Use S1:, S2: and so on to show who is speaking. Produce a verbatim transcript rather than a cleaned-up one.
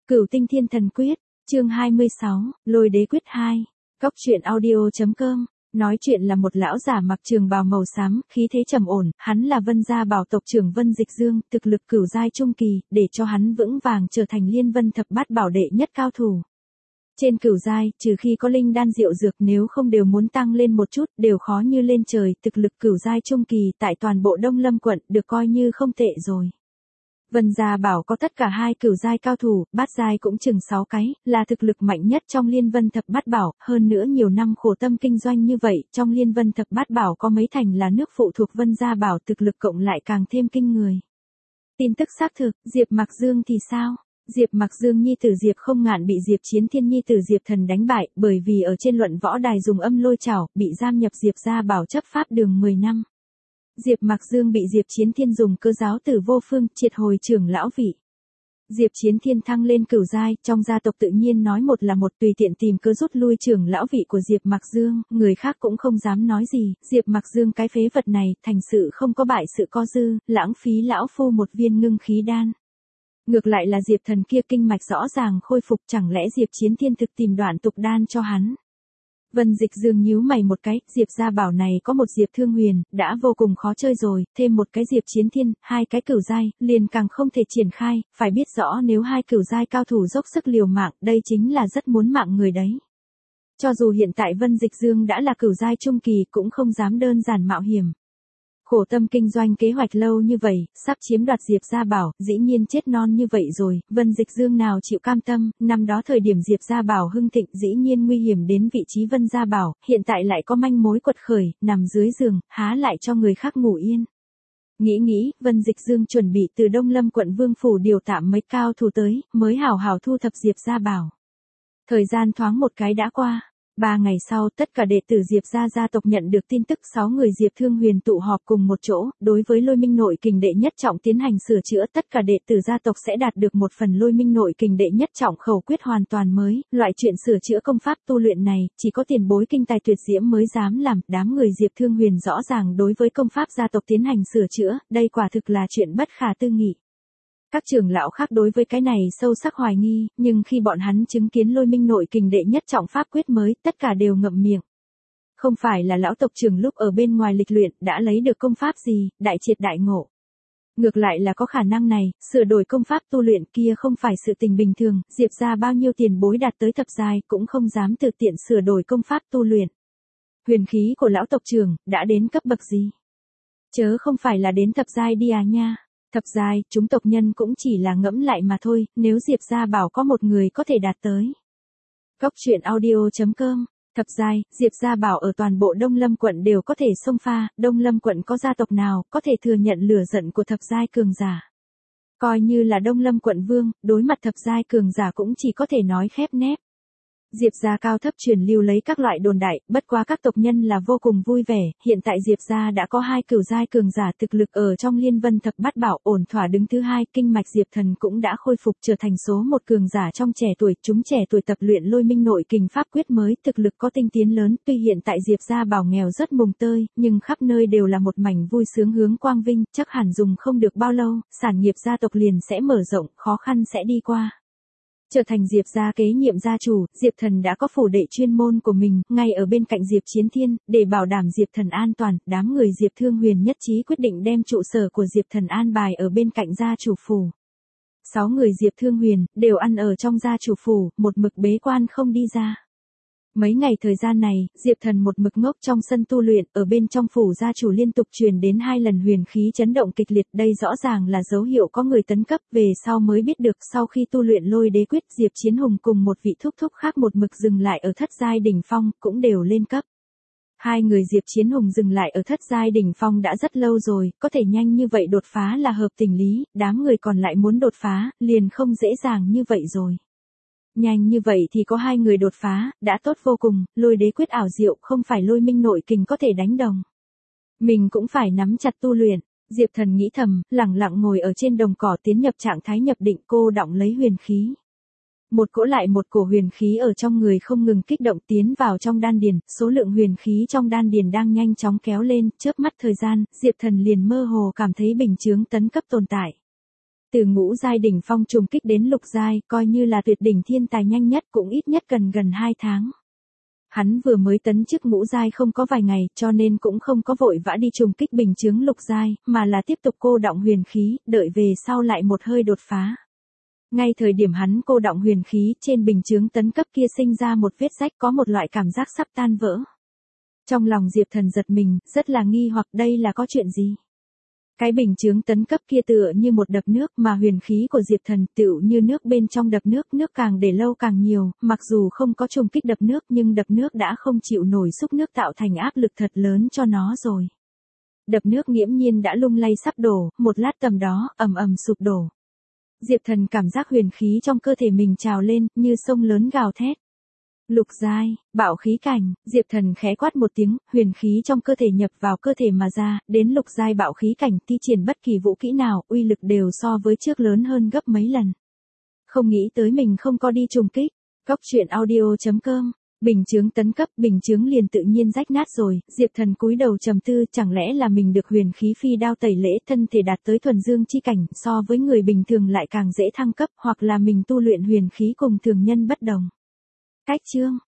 S1: Cửu Tinh Thiên Thần Quyết, chương hai mươi sáu, Lôi Đế Quyết hai. Cóc truyện audio.com. Nói chuyện là một lão giả mặc trường bào màu xám, khí thế trầm ổn, hắn là Vân gia bảo tộc trưởng Vân Dịch Dương, thực lực cửu giai trung kỳ, để cho hắn vững vàng trở thành Liên Vân thập bát bảo đệ nhất cao thủ. Trên cửu giai, trừ khi có linh đan diệu dược, nếu không đều muốn tăng lên một chút, đều khó như lên trời, thực lực cửu giai trung kỳ tại toàn bộ Đông Lâm quận được coi như không tệ rồi. Vân gia bảo có tất cả hai cửu giai cao thủ, bát giai cũng chừng sáu cái, là thực lực mạnh nhất trong Liên Vân thập bát bảo, hơn nữa nhiều năm khổ tâm kinh doanh như vậy, trong Liên Vân thập bát bảo có mấy thành là nước phụ thuộc Vân gia bảo, thực lực cộng lại càng thêm kinh người. Tin tức xác thực, Diệp Mặc Dương thì sao? Diệp Mặc Dương nhi tử Diệp Không Ngạn bị Diệp Chiến Thiên nhi tử Diệp Thần đánh bại, bởi vì ở trên luận võ đài dùng âm lôi trảo, bị giam nhập Diệp gia bảo chấp pháp đường mười năm. Diệp Mặc Dương bị Diệp Chiến Thiên dùng cơ giáo tử vô phương triệt hồi trưởng lão vị. Diệp Chiến Thiên thăng lên cửu giai, trong gia tộc tự nhiên nói một là một, tùy tiện tìm cơ rút lui trưởng lão vị của Diệp Mặc Dương, người khác cũng không dám nói gì, Diệp Mặc Dương cái phế vật này, thành sự không có bại sự có dư, lãng phí lão phu một viên ngưng khí đan. Ngược lại là Diệp Thần kia kinh mạch rõ ràng khôi phục, chẳng lẽ Diệp Chiến Thiên thực tìm đoạn tục đan cho hắn. Vân Dịch Dương nhíu mày một cái, Diệp gia bảo này có một Diệp Thương Huyền, đã vô cùng khó chơi rồi, thêm một cái Diệp Chiến Thiên, hai cái cửu giai, liền càng không thể triển khai, phải biết rõ nếu hai cửu giai cao thủ dốc sức liều mạng, đây chính là rất muốn mạng người đấy. Cho dù hiện tại Vân Dịch Dương đã là cửu giai trung kỳ cũng không dám đơn giản mạo hiểm. Khổ tâm kinh doanh kế hoạch lâu như vậy, sắp chiếm đoạt Diệp gia bảo, dĩ nhiên chết non như vậy rồi, Vân Dịch Dương nào chịu cam tâm, năm đó thời điểm Diệp gia bảo hưng thịnh dĩ nhiên nguy hiểm đến vị trí Vân gia bảo, hiện tại lại có manh mối quật khởi, nằm dưới giường, há lại cho người khác ngủ yên. Nghĩ nghĩ, Vân Dịch Dương chuẩn bị từ Đông Lâm quận Vương phủ điều tạm mấy cao thủ tới, mới hảo hảo thu thập Diệp gia bảo. Thời gian thoáng một cái đã qua. Ba ngày sau, tất cả đệ tử Diệp gia gia tộc nhận được tin tức sáu người Diệp Thương Huyền tụ họp cùng một chỗ, đối với Lôi Minh nội kình đệ nhất trọng tiến hành sửa chữa, tất cả đệ tử gia tộc sẽ đạt được một phần Lôi Minh nội kình đệ nhất trọng khẩu quyết hoàn toàn mới, loại chuyện sửa chữa công pháp tu luyện này, chỉ có tiền bối kinh tài tuyệt diễm mới dám làm, đám người Diệp Thương Huyền rõ ràng đối với công pháp gia tộc tiến hành sửa chữa, đây quả thực là chuyện bất khả tư nghị. Các trưởng lão khác đối với cái này sâu sắc hoài nghi, nhưng khi bọn hắn chứng kiến Lôi Minh nội kình đệ nhất trọng pháp quyết mới, tất cả đều ngậm miệng. Không phải là lão tộc trưởng lúc ở bên ngoài lịch luyện đã lấy được công pháp gì, đại triệt đại ngộ. Ngược lại là có khả năng này, sửa đổi công pháp tu luyện kia không phải sự tình bình thường, Diệp gia bao nhiêu tiền bối đạt tới thập giai cũng không dám tự tiện sửa đổi công pháp tu luyện. Huyền khí của lão tộc trưởng đã đến cấp bậc gì? Chớ không phải là đến thập giai đi à nha. Thập giai, chúng tộc nhân cũng chỉ là ngẫm lại mà thôi, nếu Diệp gia bảo có một người có thể đạt tới. Cóc truyện audio.com. Thập giai, Diệp gia bảo ở toàn bộ Đông Lâm quận đều có thể xông pha, Đông Lâm quận có gia tộc nào có thể thừa nhận lửa giận của thập giai cường giả. Coi như là Đông Lâm quận vương, đối mặt thập giai cường giả cũng chỉ có thể nói khép nép. Diệp gia cao thấp truyền lưu lấy các loại đồn đại, bất quá các tộc nhân là vô cùng vui vẻ, hiện tại Diệp gia đã có hai cửu giai cường giả thực lực ở trong Liên Vân thập bát bảo, ổn thỏa đứng thứ hai, kinh mạch Diệp Thần cũng đã khôi phục trở thành số một cường giả trong trẻ tuổi, chúng trẻ tuổi tập luyện Lôi Minh nội kình pháp quyết mới, thực lực có tinh tiến lớn, tuy hiện tại Diệp gia bảo nghèo rất mùng tơi, nhưng khắp nơi đều là một mảnh vui sướng hướng quang vinh, chắc hẳn dùng không được bao lâu, sản nghiệp gia tộc liền sẽ mở rộng, khó khăn sẽ đi qua. Trở thành Diệp gia kế nhiệm gia chủ, Diệp Thần đã có phủ đệ chuyên môn của mình, ngay ở bên cạnh Diệp Chiến Thiên, để bảo đảm Diệp Thần an toàn, đám người Diệp Thương Huyền nhất trí quyết định đem trụ sở của Diệp Thần an bài ở bên cạnh gia chủ phủ. Sáu người Diệp Thương Huyền, đều ăn ở trong gia chủ phủ, một mực bế quan không đi ra. Mấy ngày thời gian này, Diệp Thần một mực ngốc trong sân tu luyện, ở bên trong phủ gia chủ liên tục truyền đến hai lần huyền khí chấn động kịch liệt, đây rõ ràng là dấu hiệu có người tấn cấp, về sau mới biết được, sau khi tu luyện Lôi Đế Quyết, Diệp Chiến Hùng cùng một vị thúc thúc khác một mực dừng lại ở thất giai đỉnh phong, cũng đều lên cấp. Hai người Diệp Chiến Hùng dừng lại ở thất giai đỉnh phong đã rất lâu rồi, có thể nhanh như vậy đột phá là hợp tình lý, đám người còn lại muốn đột phá, liền không dễ dàng như vậy rồi. Nhanh như vậy thì có hai người đột phá, đã tốt vô cùng, Lôi Đế Quyết ảo diệu không phải Lôi Minh nội kình có thể đánh đồng. Mình cũng phải nắm chặt tu luyện, Diệp Thần nghĩ thầm, lẳng lặng ngồi ở trên đồng cỏ tiến nhập trạng thái nhập định, cô đọng lấy huyền khí. Một cỗ lại một cổ huyền khí ở trong người không ngừng kích động tiến vào trong đan điền, số lượng huyền khí trong đan điền đang nhanh chóng kéo lên, chớp mắt thời gian, Diệp Thần liền mơ hồ cảm thấy bình chướng tấn cấp tồn tại. Từ ngũ giai đỉnh phong trùng kích đến lục giai, coi như là tuyệt đỉnh thiên tài nhanh nhất cũng ít nhất cần gần hai tháng. Hắn vừa mới tấn chức ngũ giai không có vài ngày, cho nên cũng không có vội vã đi trùng kích bình chướng lục giai, mà là tiếp tục cô đọng huyền khí, đợi về sau lại một hơi đột phá. Ngay thời điểm hắn cô đọng huyền khí, trên bình chướng tấn cấp kia sinh ra một vết rách, có một loại cảm giác sắp tan vỡ. Trong lòng Diệp Thần giật mình, rất là nghi hoặc đây là có chuyện gì. Cái bình chướng tấn cấp kia tựa như một đập nước, mà huyền khí của Diệp Thần tựu như nước bên trong đập nước, nước càng để lâu càng nhiều, mặc dù không có trùng kích đập nước nhưng đập nước đã không chịu nổi xúc nước tạo thành áp lực thật lớn cho nó rồi. Đập nước nghiễm nhiên đã lung lay sắp đổ, một lát tầm đó, ầm ầm sụp đổ. Diệp Thần cảm giác huyền khí trong cơ thể mình trào lên, như sông lớn gào thét. Lục giai, bạo khí cảnh, Diệp Thần khẽ quát một tiếng, huyền khí trong cơ thể nhập vào cơ thể mà ra, đến lục giai bạo khí cảnh thi triển bất kỳ vũ kỹ nào, uy lực đều so với trước lớn hơn gấp mấy lần. Không nghĩ tới mình không có đi trùng kích. Cóc truyện audio chấm com. Bình chướng tấn cấp, bình chướng liền tự nhiên rách nát rồi, Diệp Thần cúi đầu trầm tư, chẳng lẽ là mình được huyền khí phi đao tẩy lễ, thân thể đạt tới thuần dương chi cảnh, so với người bình thường lại càng dễ thăng cấp, hoặc là mình tu luyện huyền khí cùng thường nhân bất đồng. Cách chương